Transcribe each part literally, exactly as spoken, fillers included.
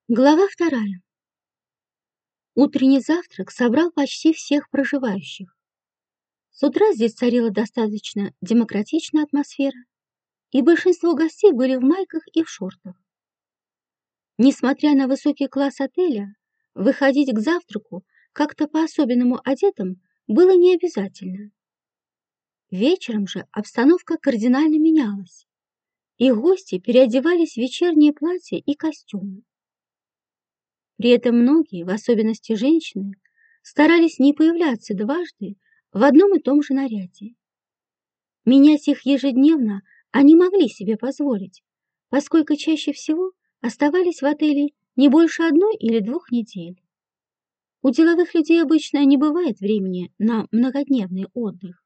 Глава вторая. Утренний завтрак собрал почти всех проживающих. С утра здесь царила достаточно демократичная атмосфера, и большинство гостей были в майках и в шортах. Несмотря на высокий класс отеля, выходить к завтраку как-то по-особенному одетым было не обязательно. Вечером же обстановка кардинально менялась, и гости переодевались в вечерние платья и костюмы. При этом многие, в особенности женщины, старались не появляться дважды в одном и том же наряде. Менять их ежедневно они могли себе позволить, поскольку чаще всего оставались в отеле не больше одной или двух недель. У деловых людей обычно не бывает времени на многодневный отдых.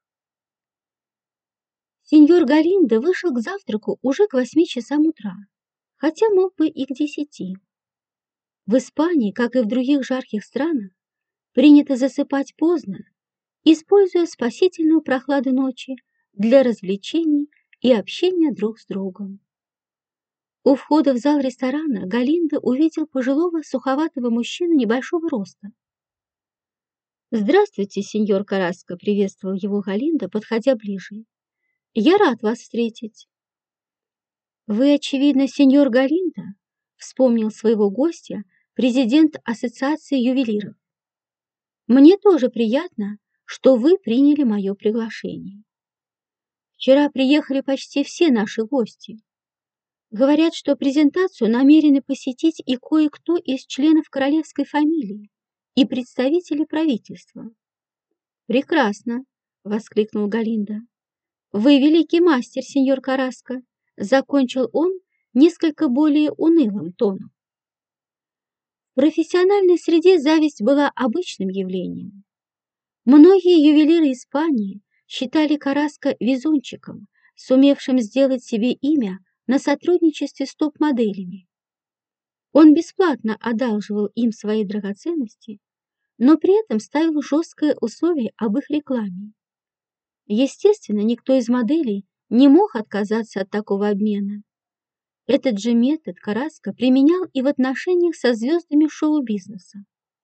Сеньор Галиндо вышел к завтраку уже к восьми часам утра, хотя мог бы и к десяти. В Испании, как и в других жарких странах, принято засыпать поздно, используя спасительную прохладу ночи для развлечений и общения друг с другом. У входа в зал ресторана Галиндо увидел пожилого суховатого мужчину небольшого роста. «Здравствуйте, сеньор Караско», — приветствовал его Галиндо, подходя ближе. «Я рад вас встретить». «Вы, очевидно, сеньор Галиндо?» — вспомнил своего гостя президент Ассоциации ювелиров. «Мне тоже приятно, что вы приняли мое приглашение. Вчера приехали почти все наши гости. Говорят, что презентацию намерены посетить и кое-кто из членов королевской фамилии и представители правительства». «Прекрасно!» — воскликнул Галиндо. «Вы великий мастер, сеньор Караско», — закончил он несколько более унылым тоном. В профессиональной среде зависть была обычным явлением. Многие ювелиры Испании считали Караско везунчиком, сумевшим сделать себе имя на сотрудничестве с топ-моделями. Он бесплатно одалживал им свои драгоценности, но при этом ставил жесткое условие об их рекламе. Естественно, никто из моделей не мог отказаться от такого обмена. Этот же метод Караско применял и в отношениях со звездами шоу-бизнеса.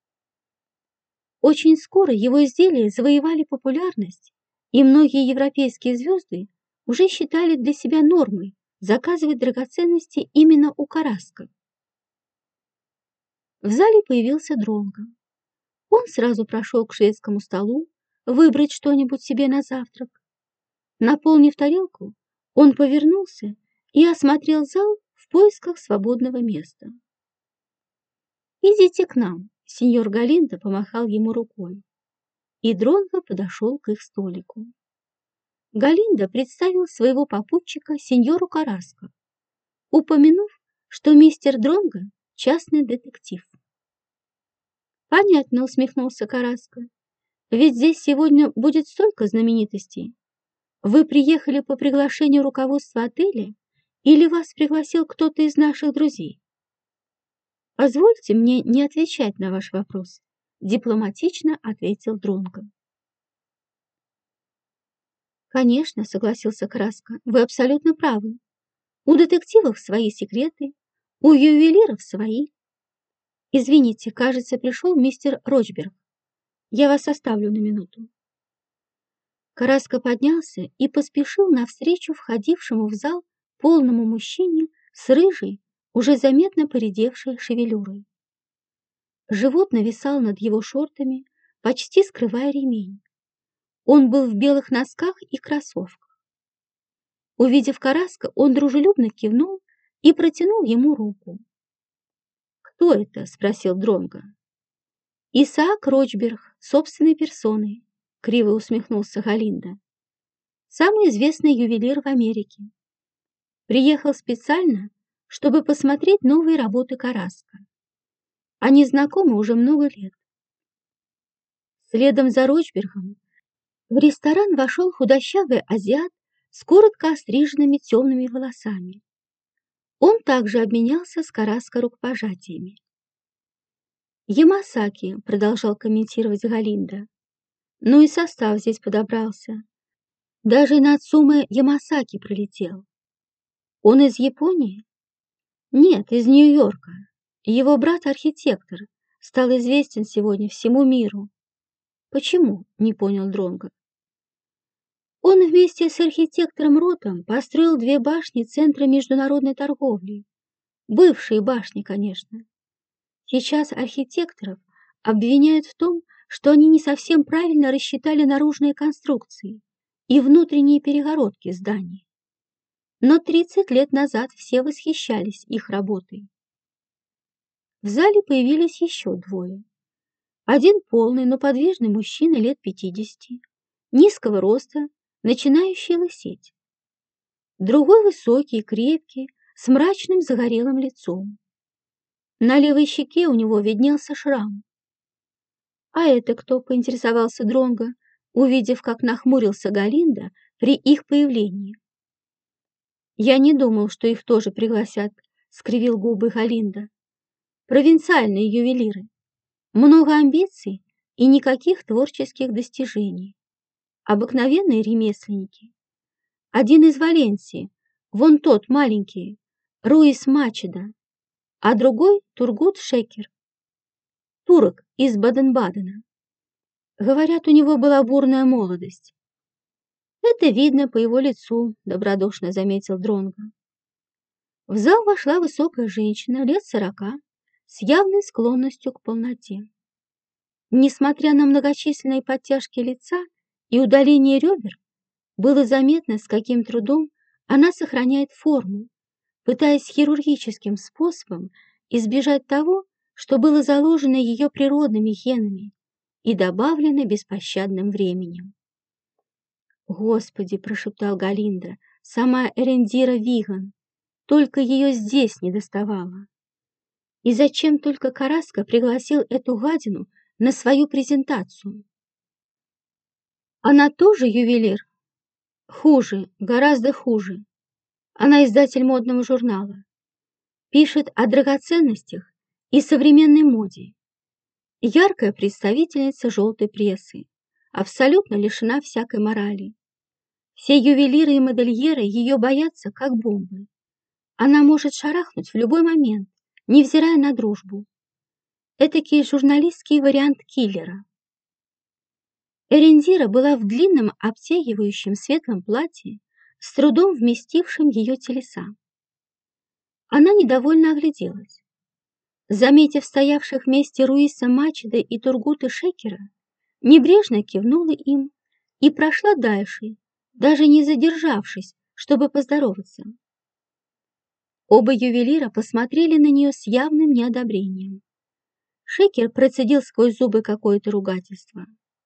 Очень скоро его изделия завоевали популярность, и многие европейские звезды уже считали для себя нормой заказывать драгоценности именно у Караско. В зале появился Дронго. Он сразу прошел к шведскому столу выбрать что-нибудь себе на завтрак. Наполнив тарелку, он повернулся и осмотрел зал в поисках свободного места. «Идите к нам», — сеньор Галиндо помахал ему рукой, и Дронго подошел к их столику. Галиндо представил своего попутчика сеньору Караско, упомянув, что мистер Дронго — частный детектив. «Понятно», — усмехнулся Караско, — «ведь здесь сегодня будет столько знаменитостей. Вы приехали по приглашению руководства отеля или вас пригласил кто-то из наших друзей?» «Позвольте мне не отвечать на ваш вопрос», — дипломатично ответил Дронго. «Конечно», — согласился Караско, — «вы абсолютно правы. У детективов свои секреты, у ювелиров свои. Извините, кажется, пришел мистер Рочберг. Я вас оставлю на минуту». Караско поднялся и поспешил навстречу входившему в зал полному мужчине с рыжей, уже заметно поредевшей шевелюрой. Живот нависал над его шортами, почти скрывая ремень. Он был в белых носках и кроссовках. Увидев Караско, он дружелюбно кивнул и протянул ему руку. «Кто это?» — спросил Дронго. «Исаак Рочберг, собственной персоной», — криво усмехнулся Галиндо. «Самый известный ювелир в Америке. Приехал специально, чтобы посмотреть новые работы Караско. Они знакомы уже много лет». Следом за Рочбергом в ресторан вошел худощавый азиат с коротко остриженными темными волосами. Он также обменялся с Караско рукопожатиями. «Ямасаки», — продолжал комментировать Галиндо. «Ну и состав здесь подобрался. Даже Нацуме Ямасаки пролетел. Он из Японии?» «Нет, из Нью-Йорка. Его брат-архитектор стал известен сегодня всему миру. Почему? Не понял Дронго. Он вместе с архитектором Ротом построил две башни Центра международной торговли. Бывшие башни, конечно. Сейчас архитекторов обвиняют в том, что они не совсем правильно рассчитали наружные конструкции и внутренние перегородки зданий. Но тридцать лет назад все восхищались их работой. В зале появились еще двое. Один полный, но подвижный мужчина лет пятидесяти, низкого роста, начинающий лысеть. Другой высокий, крепкий, с мрачным загорелым лицом. На левой щеке у него виднелся шрам. «А это кто?» — поинтересовался Дронго, увидев, как нахмурился Галинда при их появлении. «Я не думал, что их тоже пригласят», — скривил губы Галинда. «Провинциальные ювелиры. Много амбиций и никаких творческих достижений. Обыкновенные ремесленники. Один из Валенсии, вон тот маленький, Руис Мачеда, а другой Тургут Шекер, турок из Баден-Бадена. Говорят, у него была бурная молодость». «Это видно по его лицу», — добродушно заметил Дронго. В зал вошла высокая женщина лет сорока с явной склонностью к полноте. Несмотря на многочисленные подтяжки лица и удаление ребер, было заметно, с каким трудом она сохраняет форму, пытаясь хирургическим способом избежать того, что было заложено ее природными генами и добавлено беспощадным временем. «Господи!» – прошептал Галинда, – «сама Эрендира Виган, только ее здесь не доставало. И зачем только Караско пригласил эту гадину на свою презентацию? Она тоже ювелир? Хуже, гораздо хуже. Она издатель модного журнала. Пишет о драгоценностях и современной моде. Яркая представительница желтой прессы, абсолютно лишена всякой морали. Все ювелиры и модельеры ее боятся, как бомбы. Она может шарахнуть в любой момент, невзирая на дружбу. Этакий журналистский вариант киллера. Эрендира была в длинном обтягивающем светлом платье, с трудом вместившим ее телеса. Она недовольно огляделась. Заметив стоявших вместе Руиса Мачеда и Тургута Шекера, небрежно кивнула им и прошла дальше, даже не задержавшись, чтобы поздороваться. Оба ювелира посмотрели на нее с явным неодобрением. Шекер процедил сквозь зубы какое-то ругательство.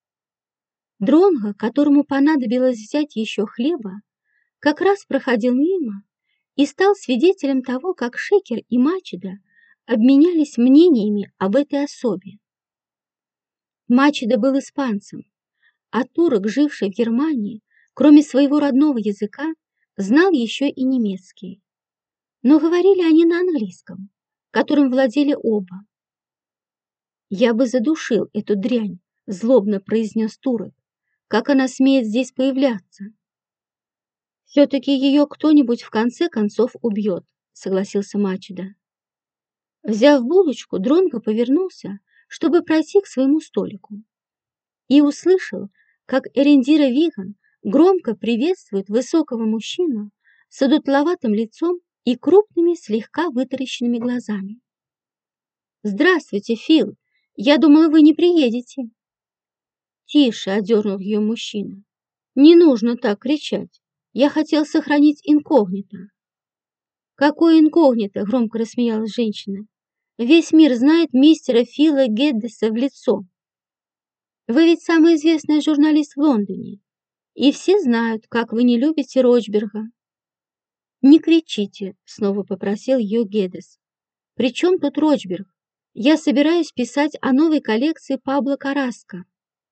Дронго, которому понадобилось взять еще хлеба, как раз проходил мимо и стал свидетелем того, как Шекер и Мачеда обменялись мнениями об этой особе. Мачеда был испанцем, а турок, живший в Германии, кроме своего родного языка, знал еще и немецкий. Но говорили они на английском, которым владели оба. «Я бы задушил эту дрянь», — злобно произнес турок. «Как она смеет здесь появляться?» «Все-таки ее кто-нибудь в конце концов убьет», — согласился Мачеда. Взяв булочку, Дронго повернулся, чтобы пройти к своему столику, и услышал, как Эрендира Виган громко приветствует высокого мужчину с одутловатым лицом и крупными, слегка вытаращенными глазами. «Здравствуйте, Фил! Я думала, вы не приедете!» «Тише!» — одернул ее мужчина. «Не нужно так кричать! Я хотел сохранить инкогнито!» «Какое инкогнито?» — громко рассмеялась женщина. «Весь мир знает мистера Фила Геддеса в лицо. Вы ведь самый известный журналист в Лондоне, и все знают, как вы не любите Рочберга». «Не кричите!» — снова попросил ее Геддес. «При чем тут Рочберг? Я собираюсь писать о новой коллекции Пабло Караско».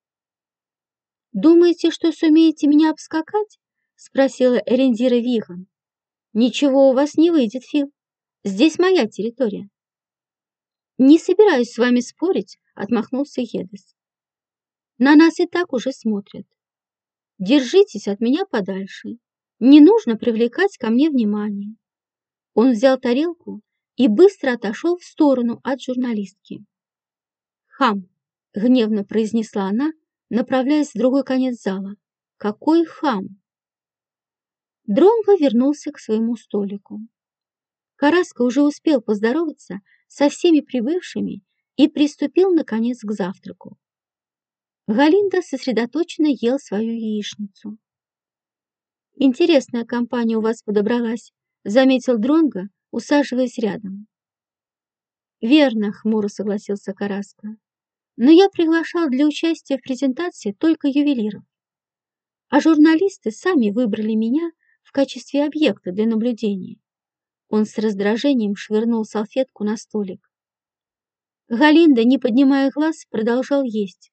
«Думаете, что сумеете меня обскакать?» — спросила Эрендира Виган. «Ничего у вас не выйдет, Фил. Здесь моя территория». «Не собираюсь с вами спорить», — отмахнулся Геддес. «На нас и так уже смотрят. Держитесь от меня подальше. Не нужно привлекать ко мне внимание». Он взял тарелку и быстро отошел в сторону от журналистки. «Хам!» — гневно произнесла она, направляясь в другой конец зала. «Какой хам!» Дронго вернулся к своему столику. Караска уже успел поздороваться со всеми прибывшими и приступил, наконец, к завтраку. Галинда сосредоточенно ел свою яичницу. «Интересная компания у вас подобралась», — заметил Дронго, усаживаясь рядом. «Верно», — хмуро согласился Караска. «Но я приглашал для участия в презентации только ювелиров. А журналисты сами выбрали меня в качестве объекта для наблюдения». Он с раздражением швырнул салфетку на столик. Галинда, не поднимая глаз, продолжал есть.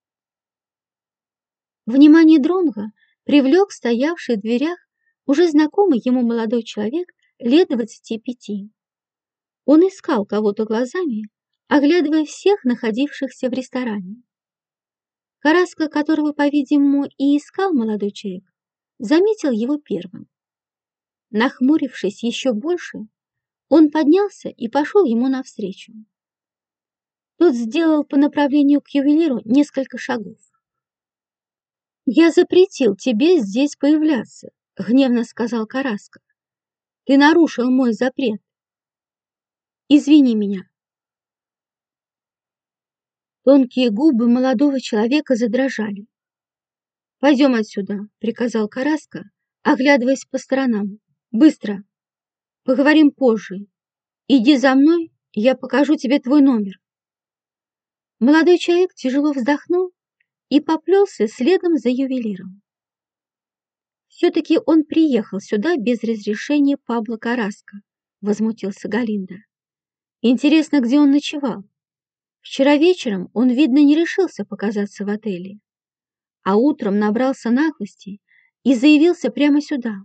Внимание Дронго привлек стоявший в дверях уже знакомый ему молодой человек лет двадцати пяти. Он искал кого-то глазами, оглядывая всех находившихся в ресторане. Караска, которого, по-видимому, и искал молодой человек, заметил его первым. Нахмурившись еще больше, он поднялся и пошел ему навстречу. Тот сделал по направлению к ювелиру несколько шагов. «Я запретил тебе здесь появляться», — гневно сказал Караска. «Ты нарушил мой запрет. Извини меня». Тонкие губы молодого человека задрожали. «Пойдем отсюда», — приказал Караска, оглядываясь по сторонам. «Быстро. Поговорим позже. Иди за мной, я покажу тебе твой номер». Молодой человек тяжело вздохнул и поплелся следом за ювелиром. «Все-таки он приехал сюда без разрешения Пабло Караска», — возмутился Галинда. «Интересно, где он ночевал? Вчера вечером он, видно, не решился показаться в отеле, а утром набрался наглости и заявился прямо сюда».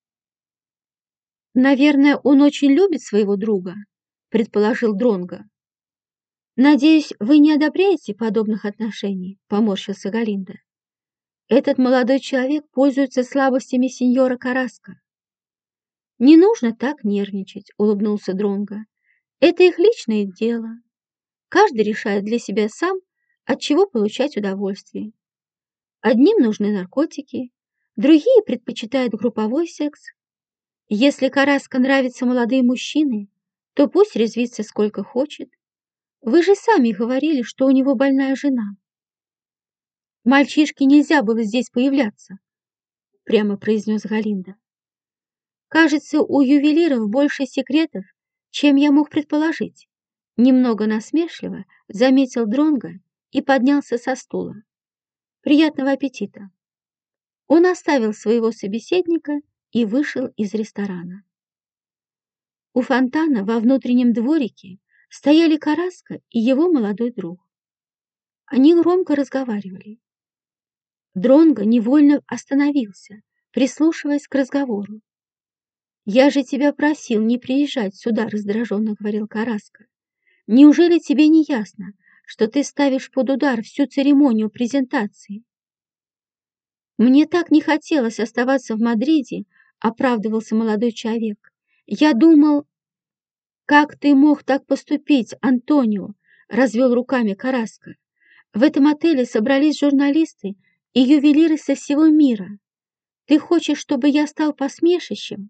«Наверное, он очень любит своего друга», — предположил Дронго. «Надеюсь, вы не одобряете подобных отношений», — поморщился Галинда. «Этот молодой человек пользуется слабостями сеньора Караска». «Не нужно так нервничать», — улыбнулся Дронго. «Это их личное дело. Каждый решает для себя сам, от чего получать удовольствие. Одним нужны наркотики, другие предпочитают групповой секс. Если Караска нравятся молодые мужчины, то пусть резвится сколько хочет. Вы же сами говорили, что у него больная жена». «Мальчишке нельзя было здесь появляться», — прямо произнес Галинда. «Кажется, у ювелиров больше секретов, чем я мог предположить», — немного насмешливо заметил Дронго и поднялся со стула. «Приятного аппетита». Он оставил своего собеседника и вышел из ресторана. У фонтана во внутреннем дворике стояли Караска и его молодой друг. Они громко разговаривали. Дронго невольно остановился, прислушиваясь к разговору. «Я же тебя просил не приезжать сюда», — раздраженно говорил Караска. «Неужели тебе не ясно, что ты ставишь под удар всю церемонию презентации?» «Мне так не хотелось оставаться в Мадриде», — оправдывался молодой человек. «Я думал...» «Как ты мог так поступить, Антонио?» — развел руками Караска. «В этом отеле собрались журналисты и ювелиры со всего мира. Ты хочешь, чтобы я стал посмешищем?»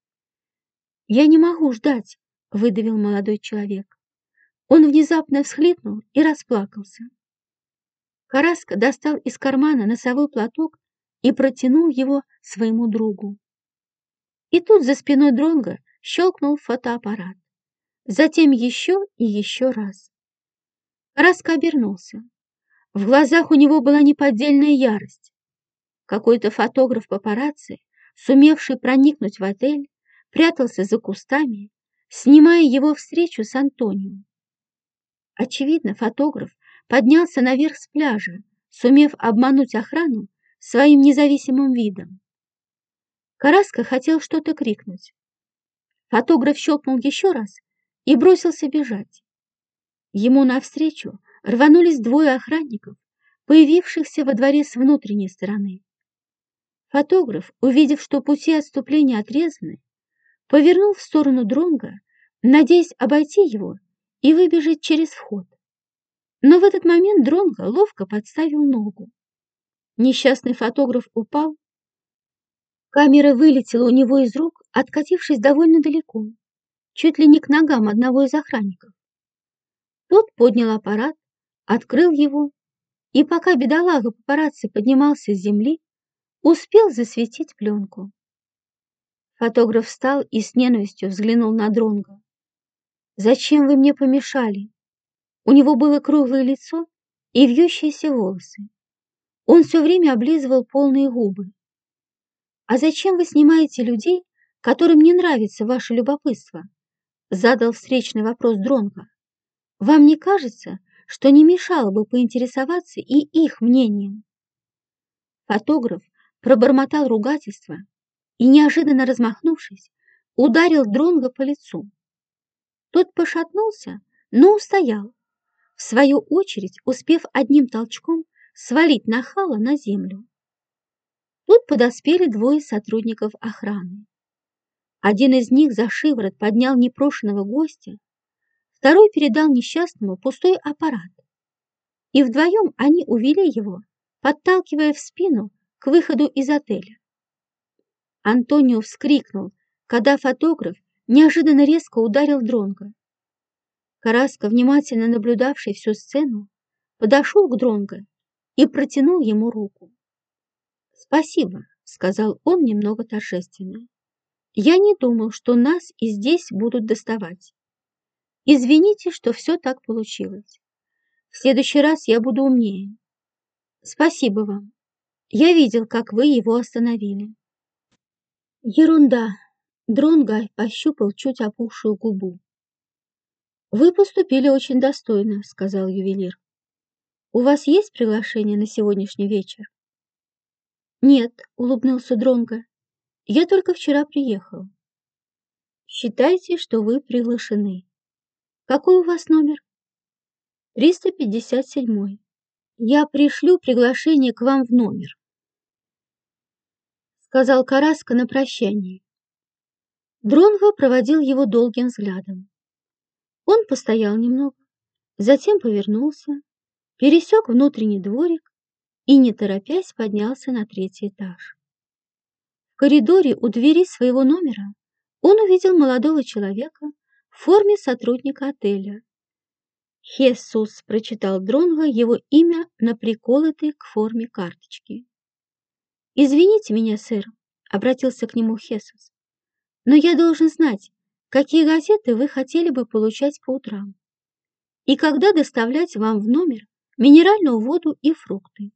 «Я не могу ждать», — выдавил молодой человек. Он внезапно всхлипнул и расплакался. Караска достал из кармана носовой платок и протянул его своему другу. И тут за спиной Дронго щелкнул фотоаппарат. Затем еще и еще раз. Караска обернулся. В глазах у него была неподдельная ярость. Какой-то фотограф-папарацци, сумевший проникнуть в отель, прятался за кустами, снимая его встречу с Антонио. Очевидно, фотограф поднялся наверх с пляжа, сумев обмануть охрану своим независимым видом. Караска хотел что-то крикнуть. Фотограф щелкнул еще раз и бросился бежать. Ему навстречу рванулись двое охранников, появившихся во дворе с внутренней стороны. Фотограф, увидев, что пути отступления отрезаны, повернул в сторону Дронго, надеясь обойти его и выбежать через вход. Но в этот момент Дронго ловко подставил ногу. Несчастный фотограф упал. Камера вылетела у него из рук, откатившись довольно далеко, чуть ли не к ногам одного из охранников. Тот поднял аппарат, открыл его, и пока бедолага папарацци поднимался с земли, успел засветить пленку. Фотограф встал и с ненавистью взглянул на Дронго. «Зачем вы мне помешали?» У него было круглое лицо и вьющиеся волосы. Он все время облизывал полные губы. «А зачем вы снимаете людей, которым не нравится ваше любопытство?» Задал встречный вопрос Дронго. «Вам не кажется, что не мешало бы поинтересоваться и их мнением?» Фотограф пробормотал ругательство и, неожиданно размахнувшись, ударил Дронго по лицу. Тот пошатнулся, но устоял, в свою очередь успев одним толчком свалить нахала на землю. Тут подоспели двое сотрудников охраны. Один из них за шиворот поднял непрошеного гостя, второй передал несчастному пустой аппарат. И вдвоем они увели его, подталкивая в спину к выходу из отеля. Антонио вскрикнул, когда фотограф неожиданно резко ударил Дронго. Караско, внимательно наблюдавший всю сцену, подошел к Дронго и протянул ему руку. «Спасибо», — сказал он немного торжественно. «Я не думал, что нас и здесь будут доставать. Извините, что все так получилось. В следующий раз я буду умнее. Спасибо вам. Я видел, как вы его остановили». «Ерунда», — Дронго пощупал чуть опухшую губу. «Вы поступили очень достойно», — сказал ювелир. «У вас есть приглашение на сегодняшний вечер?» «Нет», — улыбнулся Дронго. «Я только вчера приехал». «Считайте, что вы приглашены. Какой у вас номер?» триста пятьдесят седьмой. «Я пришлю приглашение к вам в номер», — сказал Караско на прощание. Дронго проводил его долгим взглядом. Он постоял немного, затем повернулся, пересек внутренний дворик и, не торопясь, поднялся на третий этаж. В коридоре у двери своего номера он увидел молодого человека в форме сотрудника отеля. «Хесус», — прочитал Дронго его имя на приколотой к форме карточки. «Извините меня, сэр», — обратился к нему Хесус, «но я должен знать, какие газеты вы хотели бы получать по утрам и когда доставлять вам в номер минеральную воду и фрукты.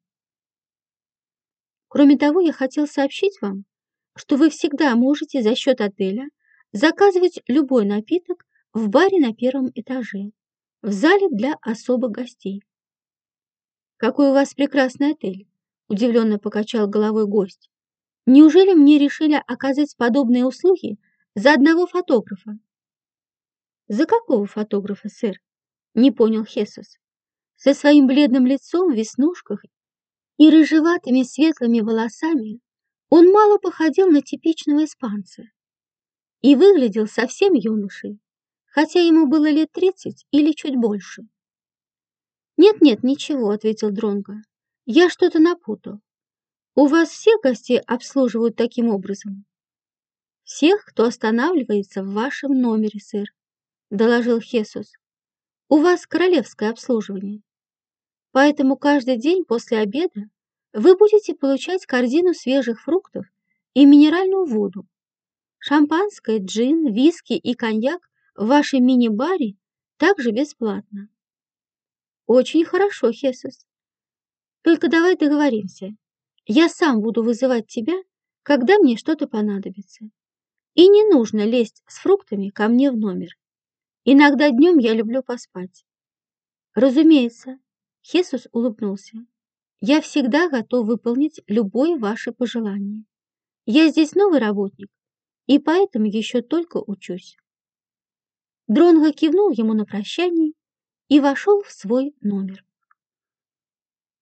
Кроме того, я хотел сообщить вам, что вы всегда можете за счет отеля заказывать любой напиток в баре на первом этаже, в зале для особых гостей». «Какой у вас прекрасный отель», — удивленно покачал головой гость. «Неужели мне решили оказать подобные услуги за одного фотографа?» «За какого фотографа, сэр?» — не понял Хесус. Со своим бледным лицом в веснушках и рыжеватыми светлыми волосами он мало походил на типичного испанца и выглядел совсем юношей, хотя ему было лет тридцать или чуть больше. «Нет-нет, ничего», — ответил Дронго. «Я что-то напутал. У вас всех гостей обслуживают таким образом?» «Всех, кто останавливается в вашем номере, сэр», — доложил Хесус. «У вас королевское обслуживание. Поэтому каждый день после обеда вы будете получать корзину свежих фруктов и минеральную воду. Шампанское, джин, виски и коньяк в вашем мини-баре также бесплатно». «Очень хорошо, Хесус. Только давай договоримся. Я сам буду вызывать тебя, когда мне что-то понадобится. И не нужно лезть с фруктами ко мне в номер. Иногда днем я люблю поспать». «Разумеется», — Хесус улыбнулся. «Я всегда готов выполнить любое ваше пожелание. Я здесь новый работник, и поэтому еще только учусь». Дронго кивнул ему на прощание и вошел в свой номер.